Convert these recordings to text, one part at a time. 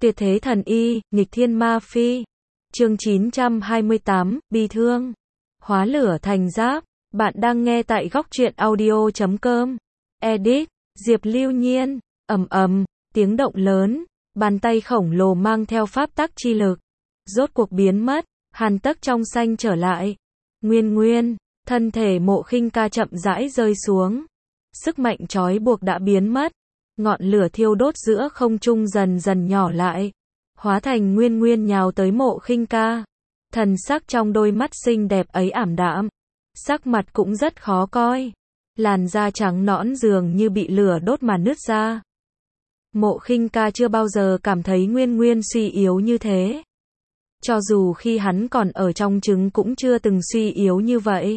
Tuyệt thế thần y, nghịch thiên ma phi. Chương 928, bi thương. Hóa lửa thành giáp. Bạn đang nghe tại góc truyện audio.com. Edit, Diệp Lưu Nhiên. Tiếng động lớn, bàn tay khổng lồ mang theo pháp tắc chi lực. Rốt cuộc biến mất, hàn tấc trong xanh trở lại. Nguyên, thân thể Mộ Khinh Ca chậm rãi rơi xuống. Sức mạnh trói buộc đã biến mất. Ngọn lửa thiêu đốt giữa không trung dần dần nhỏ lại. Hóa thành Nguyên nhào tới Mộ Khinh Ca. Thần sắc trong đôi mắt xinh đẹp ấy ảm đạm. Sắc mặt cũng rất khó coi. Làn da trắng nõn dường như bị lửa đốt mà nứt ra. Mộ Khinh Ca chưa bao giờ cảm thấy Nguyên suy yếu như thế. Cho dù khi hắn còn ở trong trứng cũng chưa từng suy yếu như vậy.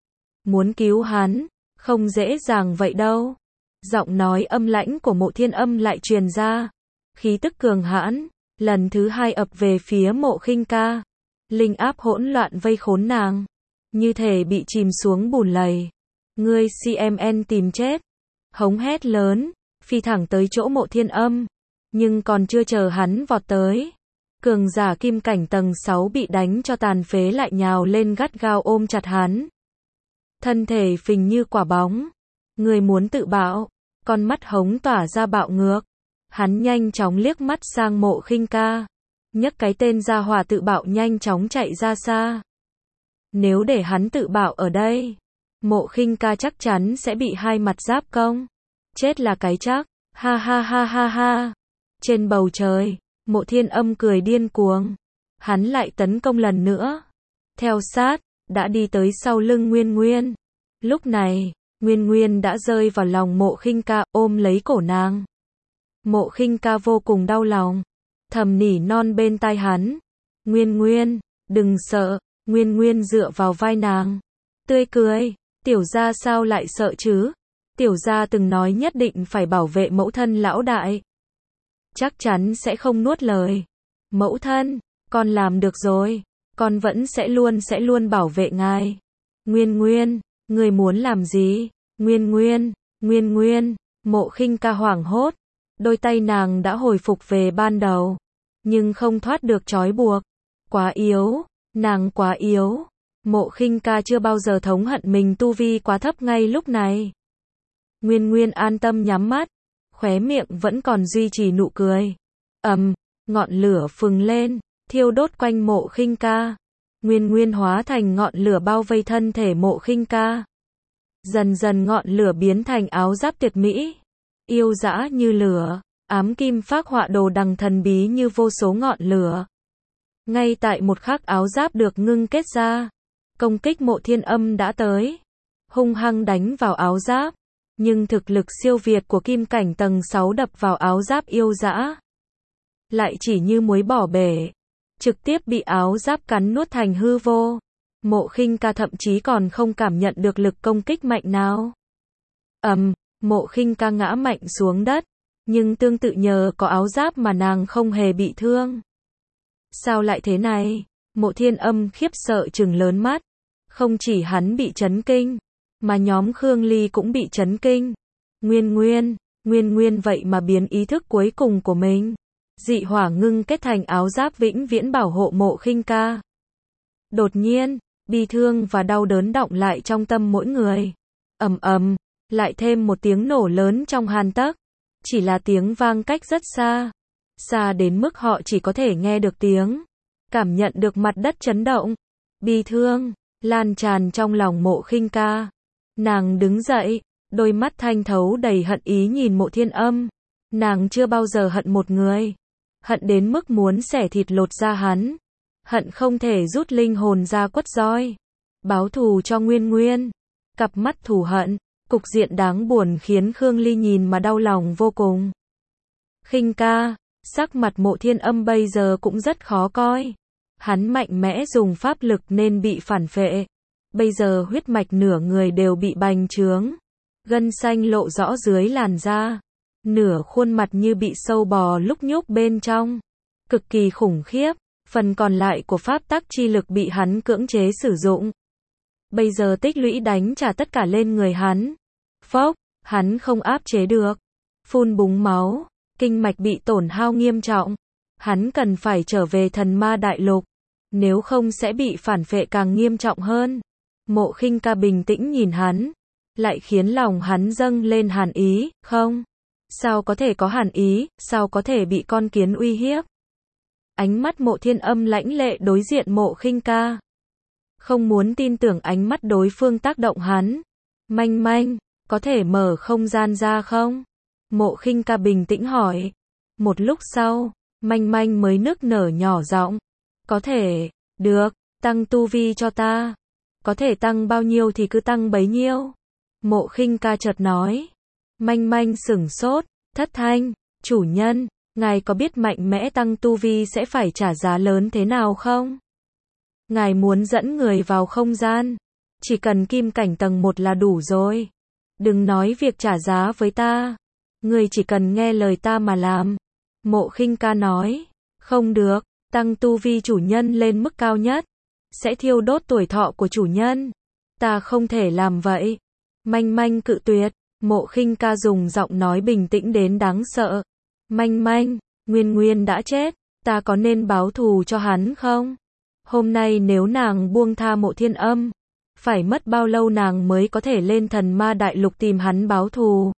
Muốn cứu hắn, không dễ dàng vậy đâu. Giọng nói âm lãnh của Mộ Thiên Âm lại truyền ra. Khí tức cường hãn, lần thứ hai ập về phía Mộ Khinh Ca. Linh áp hỗn loạn vây khốn nàng. Như thể bị chìm xuống bùn lầy. Ngươi CMN tìm chết. Hống hét lớn, phi thẳng tới chỗ Mộ Thiên Âm. Nhưng còn chưa chờ hắn vọt tới. Cường giả kim cảnh tầng 6 bị đánh cho tàn phế lại nhào lên gắt gao ôm chặt hắn. Thân thể phình như quả bóng. Người muốn tự bạo. Con mắt hống tỏa ra bạo ngược. Hắn nhanh chóng liếc mắt sang Mộ Khinh Ca. Nhấc cái tên gia hỏa tự bạo nhanh chóng chạy ra xa. Nếu để hắn tự bạo ở đây, Mộ Khinh Ca chắc chắn sẽ bị hai mặt giáp công. Chết là cái chắc. Ha ha ha ha ha. Trên bầu trời, Mộ Thiên Âm cười điên cuồng. Hắn lại tấn công lần nữa. Theo sát, đã đi tới sau lưng Nguyên. Lúc này, Nguyên đã rơi vào lòng Mộ Khinh Ca, ôm lấy cổ nàng. Mộ Khinh Ca vô cùng đau lòng. Thầm nỉ non bên tai hắn. Nguyên, đừng sợ. Nguyên dựa vào vai nàng. Tươi cười. Tiểu gia sao lại sợ chứ? Tiểu gia từng nói nhất định phải bảo vệ mẫu thân lão đại. Chắc chắn sẽ không nuốt lời. Mẫu thân, con làm được rồi. Con vẫn sẽ luôn bảo vệ ngài. Nguyên, người muốn làm gì? Nguyên, Mộ Khinh Ca hoảng hốt. Đôi tay nàng đã hồi phục về ban đầu. Nhưng không thoát được trói buộc. Quá yếu, nàng quá yếu. Mộ Khinh Ca chưa bao giờ thống hận mình tu vi quá thấp ngay lúc này. Nguyên an tâm nhắm mắt. Khóe miệng vẫn còn duy trì nụ cười. Ngọn lửa phừng lên, thiêu đốt quanh Mộ Khinh Ca. Nguyên hóa thành ngọn lửa bao vây thân thể Mộ Khinh Ca. Dần ngọn lửa biến thành áo giáp tuyệt mỹ. Yêu dã như lửa, ám kim phác họa đồ đằng thần bí như vô số ngọn lửa. Ngay tại một khắc áo giáp được ngưng kết ra, công kích Mộ Thiên Âm đã tới. Hung hăng đánh vào áo giáp. Nhưng thực lực siêu việt của kim cảnh tầng 6 đập vào áo giáp yêu dã. Lại chỉ như muối bỏ bể. Trực tiếp bị áo giáp cắn nuốt thành hư vô. Mộ Khinh Ca thậm chí còn không cảm nhận được lực công kích mạnh nào. Mộ Khinh Ca ngã mạnh xuống đất. Nhưng tương tự nhờ có áo giáp mà nàng không hề bị thương. Sao lại thế này? Mộ Thiên Âm khiếp sợ trừng lớn mắt. Không chỉ hắn bị chấn kinh, mà nhóm Khương Ly cũng bị chấn kinh. Nguyên vậy mà biến ý thức cuối cùng của mình. Dị hỏa ngưng kết thành áo giáp vĩnh viễn bảo hộ Mộ Khinh Ca. Đột nhiên, bi thương và đau đớn đọng lại trong tâm mỗi người. Lại thêm một tiếng nổ lớn trong hàn tấc. Chỉ là tiếng vang cách rất xa. Xa đến mức họ chỉ có thể nghe được tiếng. Cảm nhận được mặt đất chấn động. Bi thương lan tràn trong lòng Mộ Khinh Ca. Nàng đứng dậy, đôi mắt thanh thấu đầy hận ý nhìn Mộ Thiên Âm. Nàng chưa bao giờ hận một người. Hận đến mức muốn xẻ thịt lột da hắn. Hận không thể rút linh hồn ra quất roi. Báo thù cho Nguyên. Cặp mắt thù hận, cục diện đáng buồn khiến Khương Ly nhìn mà đau lòng vô cùng. Khinh Ca, sắc mặt Mộ Thiên Âm bây giờ cũng rất khó coi. Hắn mạnh mẽ dùng pháp lực nên bị phản phệ. Bây giờ huyết mạch nửa người đều bị bành trướng. Gân xanh lộ rõ dưới làn da. Nửa khuôn mặt như bị sâu bò lúc nhúc bên trong. Cực kỳ khủng khiếp. Phần còn lại của pháp tắc chi lực bị hắn cưỡng chế sử dụng. Bây giờ tích lũy đánh trả tất cả lên người hắn. Phốc, hắn không áp chế được. Phun búng máu. Kinh mạch bị tổn hao nghiêm trọng. Hắn cần phải trở về thần ma đại lục, nếu không sẽ bị phản phệ càng nghiêm trọng hơn. Mộ Khinh Ca bình tĩnh nhìn hắn, lại khiến lòng hắn dâng lên hàn ý, không? Sao có thể có hàn ý, sao có thể bị con kiến uy hiếp? Ánh mắt Mộ Thiên Âm lãnh lệ đối diện Mộ Khinh Ca. Không muốn tin tưởng ánh mắt đối phương tác động hắn. Manh manh, có thể mở không gian ra không? Mộ Khinh Ca bình tĩnh hỏi. Một lúc sau, manh manh mới nức nở nhỏ giọng. Có thể, được, tăng tu vi cho ta. Có thể tăng bao nhiêu thì cứ tăng bấy nhiêu. Mộ Khinh Ca chợt nói. Manh manh sửng sốt, thất thanh, chủ nhân, ngài có biết mạnh mẽ tăng tu vi sẽ phải trả giá lớn thế nào không? Ngài muốn dẫn người vào không gian, chỉ cần kim cảnh tầng 1 là đủ rồi. Đừng nói việc trả giá với ta, người chỉ cần nghe lời ta mà làm. Mộ Khinh Ca nói, không được, tăng tu vi chủ nhân lên mức cao nhất, sẽ thiêu đốt tuổi thọ của chủ nhân. Ta không thể làm vậy. Manh manh cự tuyệt. Mộ Khinh Ca dùng giọng nói bình tĩnh đến đáng sợ. Manh manh, Nguyên Nguyên đã chết, ta có nên báo thù cho hắn không? Hôm nay nếu nàng buông tha Mộ Thiên Âm, phải mất bao lâu nàng mới có thể lên thần ma đại lục tìm hắn báo thù?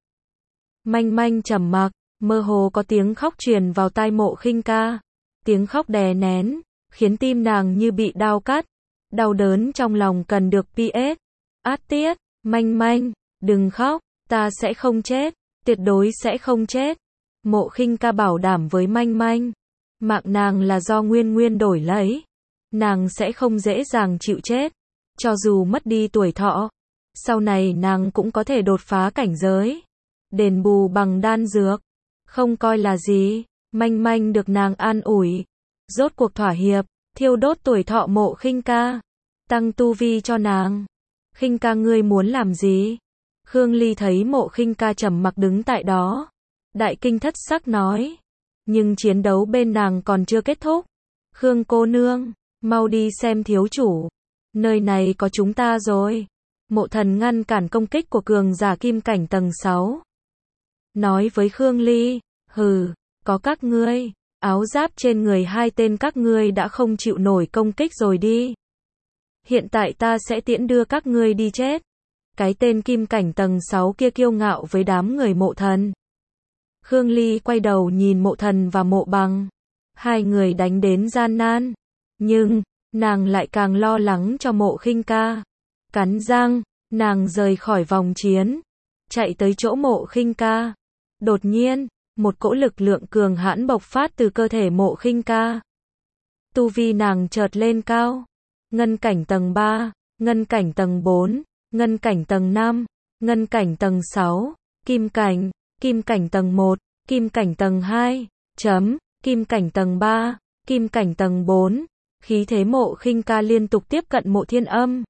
Manh manh trầm mặc, mơ hồ có tiếng khóc truyền vào tai Mộ Khinh Ca. Tiếng khóc đè nén, khiến tim nàng như bị đao cắt. Đau đớn trong lòng cần được PS. Át tiết, manh manh, đừng khóc. Ta sẽ không chết, tuyệt đối sẽ không chết. Mộ Khinh Ca bảo đảm với manh manh. Mạng nàng là do Nguyên Nguyên đổi lấy. Nàng sẽ không dễ dàng chịu chết. Cho dù mất đi tuổi thọ, sau này nàng cũng có thể đột phá cảnh giới. Đền bù bằng đan dược. Không coi là gì. Manh manh được nàng an ủi. Rốt cuộc thỏa hiệp, thiêu đốt tuổi thọ Mộ Khinh Ca. Tăng tu vi cho nàng. Khinh Ca ngươi muốn làm gì? Khương Ly thấy Mộ Khinh Ca trầm mặc đứng tại đó. Đại kinh thất sắc nói. Nhưng chiến đấu bên nàng còn chưa kết thúc. Khương cô nương, mau đi xem thiếu chủ. Nơi này có chúng ta rồi. Mộ Thần ngăn cản công kích của cường giả kim cảnh tầng 6. Nói với Khương Ly, hừ, có các ngươi, áo giáp trên người hai tên các ngươi đã không chịu nổi công kích rồi đi. Hiện tại ta sẽ tiễn đưa các ngươi đi chết. Cái tên kim cảnh tầng 6 kia kiêu ngạo với đám người Mộ Thần. Khương Ly quay đầu nhìn Mộ Thần và Mộ Bằng. Hai người đánh đến gian nan. Nhưng, nàng lại càng lo lắng cho Mộ Khinh Ca. Cắn răng, nàng rời khỏi vòng chiến. Chạy tới chỗ Mộ Khinh Ca. Đột nhiên, một cỗ lực lượng cường hãn bộc phát từ cơ thể Mộ Khinh Ca. Tu vi nàng chợt lên cao. Ngân cảnh tầng 3, ngân cảnh tầng 4. Ngân cảnh tầng 5, ngân cảnh tầng 6, kim cảnh tầng 1, kim cảnh tầng 2, kim cảnh tầng 3, kim cảnh tầng 4. Khí thế Mộ Khinh Ca liên tục tiếp cận Mộ Thiên Âm.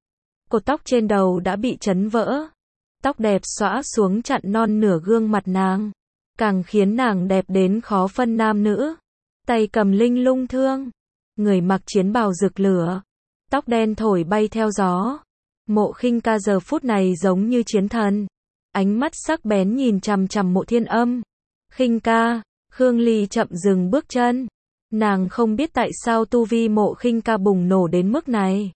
Cột tóc trên đầu đã bị chấn vỡ. Tóc đẹp xõa xuống chặn non nửa gương mặt nàng. Càng khiến nàng đẹp đến khó phân nam nữ. Tay cầm linh lung thương. Người mặc chiến bào rực lửa. Tóc đen thổi bay theo gió. Mộ Khinh Ca giờ phút này giống như chiến thần. Ánh mắt sắc bén nhìn chằm chằm Mộ Thiên Âm. Khinh Ca, Khương Ly chậm dừng bước chân. Nàng không biết tại sao tu vi Mộ Khinh Ca bùng nổ đến mức này.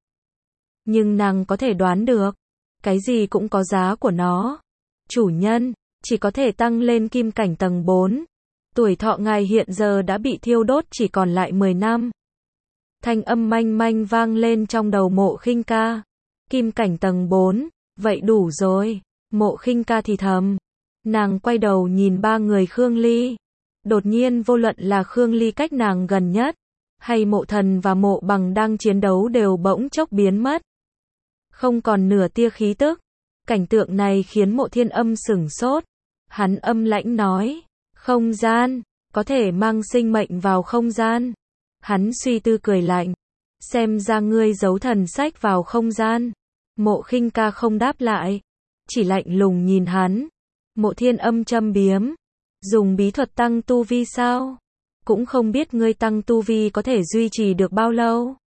Nhưng nàng có thể đoán được. Cái gì cũng có giá của nó. Chủ nhân, chỉ có thể tăng lên kim cảnh tầng 4. Tuổi thọ ngài hiện giờ đã bị thiêu đốt chỉ còn lại 10 năm. Thanh âm manh manh vang lên trong đầu Mộ Khinh Ca. Kim cảnh tầng 4, vậy đủ rồi. Mộ Khinh Ca thì thầm. Nàng quay đầu nhìn ba người Khương Ly. Đột nhiên vô luận là Khương Ly cách nàng gần nhất, hay Mộ Thần và Mộ Bằng đang chiến đấu đều bỗng chốc biến mất. Không còn nửa tia khí tức. Cảnh tượng này khiến Mộ Thiên Âm sửng sốt. Hắn âm lãnh nói. Không gian, có thể mang sinh mệnh vào không gian. Hắn suy tư cười lạnh. Xem ra ngươi giấu thần sách vào không gian. Mộ Khinh Ca không đáp lại. Chỉ lạnh lùng nhìn hắn. Mộ Thiên Âm châm biếm. Dùng bí thuật tăng tu vi sao? Cũng không biết ngươi tăng tu vi có thể duy trì được bao lâu.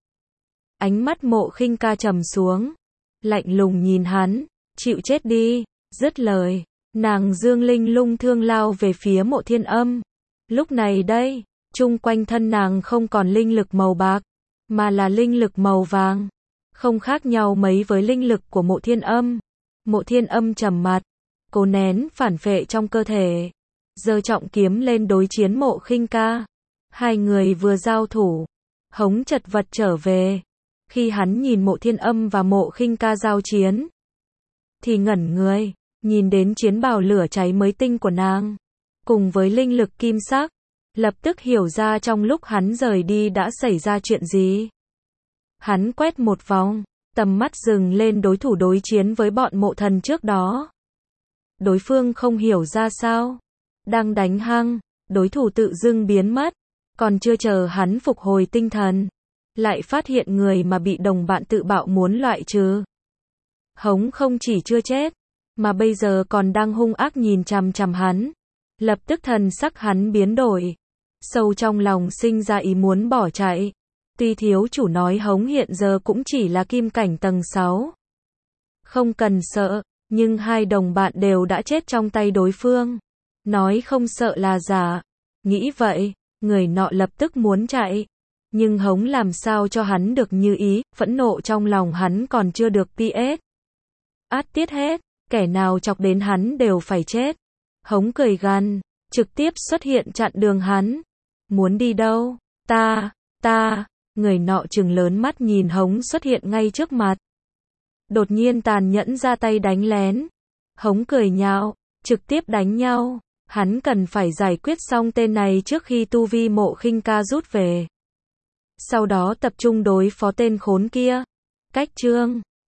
Ánh mắt Mộ Khinh Ca trầm xuống. Lạnh lùng nhìn hắn. Chịu chết đi. Dứt lời. Nàng dương linh lung thương lao về phía Mộ Thiên Âm. Lúc này đây, chung quanh thân nàng không còn linh lực màu bạc, mà là linh lực màu vàng. Không khác nhau mấy với linh lực của Mộ Thiên Âm. Mộ Thiên Âm trầm mặt, cố nén phản phệ trong cơ thể, giơ trọng kiếm lên đối chiến Mộ Khinh Ca. Hai người vừa giao thủ, Hống chật vật trở về. Khi hắn nhìn Mộ Thiên Âm và Mộ Khinh Ca giao chiến, thì ngẩn người, nhìn đến chiến bào lửa cháy mới tinh của nàng, cùng với linh lực kim sắc, lập tức hiểu ra trong lúc hắn rời đi đã xảy ra chuyện gì. Hắn quét một vòng, tầm mắt dừng lên đối thủ đối chiến với bọn Mộ Thần trước đó. Đối phương không hiểu ra sao, đang đánh hăng, đối thủ tự dưng biến mất, còn chưa chờ hắn phục hồi tinh thần, lại phát hiện người mà bị đồng bạn tự bạo muốn loại trừ. Hống không chỉ chưa chết, mà bây giờ còn đang hung ác nhìn chằm chằm hắn. Lập tức thần sắc hắn biến đổi, sâu trong lòng sinh ra ý muốn bỏ chạy. Tuy thiếu chủ nói Hống hiện giờ cũng chỉ là kim cảnh tầng 6. Không cần sợ, nhưng hai đồng bạn đều đã chết trong tay đối phương. Nói không sợ là giả. Nghĩ vậy, người nọ lập tức muốn chạy. Nhưng Hống làm sao cho hắn được như ý, phẫn nộ trong lòng hắn còn chưa được PS. Át tiết hết, kẻ nào chọc đến hắn đều phải chết. Hống cười gằn, trực tiếp xuất hiện chặn đường hắn. Muốn đi đâu? Ta, người nọ trừng lớn mắt nhìn Hống xuất hiện ngay trước mặt. Đột nhiên tàn nhẫn ra tay đánh lén. Hống cười nhạo, trực tiếp đánh nhau. Hắn cần phải giải quyết xong tên này trước khi tu vi Mộ Khinh Ca rút về. Sau đó tập trung đối phó tên khốn kia. Cách chương